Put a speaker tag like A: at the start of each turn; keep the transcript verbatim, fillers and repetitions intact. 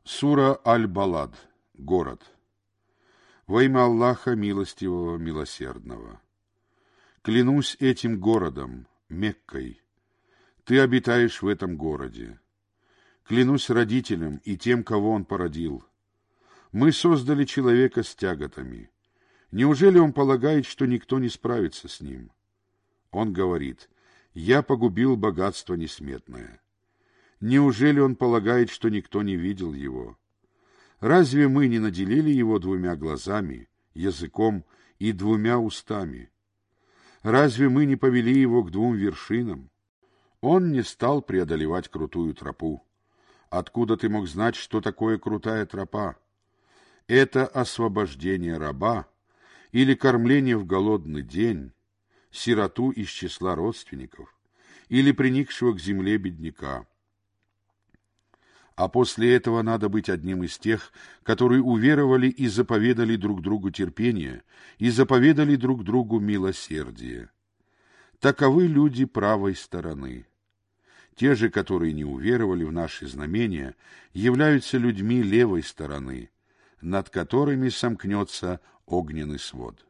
A: Сура Аль-Балад. Город. Во имя Аллаха Милостивого, Милосердного. Клянусь этим городом, Меккой. Ты обитаешь в этом городе. Клянусь родителям и тем, кого он породил. Мы создали человека с тяготами. Неужели он полагает, что никто не справится с ним? Он говорит: я погубил богатство несметное. Неужели он полагает, что никто не видел его? Разве мы не наделили его двумя глазами, языком и двумя устами? Разве мы не повели его к двум вершинам? Он не стал преодолевать крутую тропу. Откуда ты мог знать, что такое крутая тропа? Это освобождение раба или кормление в голодный день, сироту из числа родственников или приникшего к земле бедняка. А после этого надо быть одним из тех, которые уверовали и заповедали друг другу терпение, и заповедали друг другу милосердие. Таковы люди правой стороны. Те же, которые не уверовали в наши знамения, являются людьми левой стороны, над которыми сомкнется огненный свод.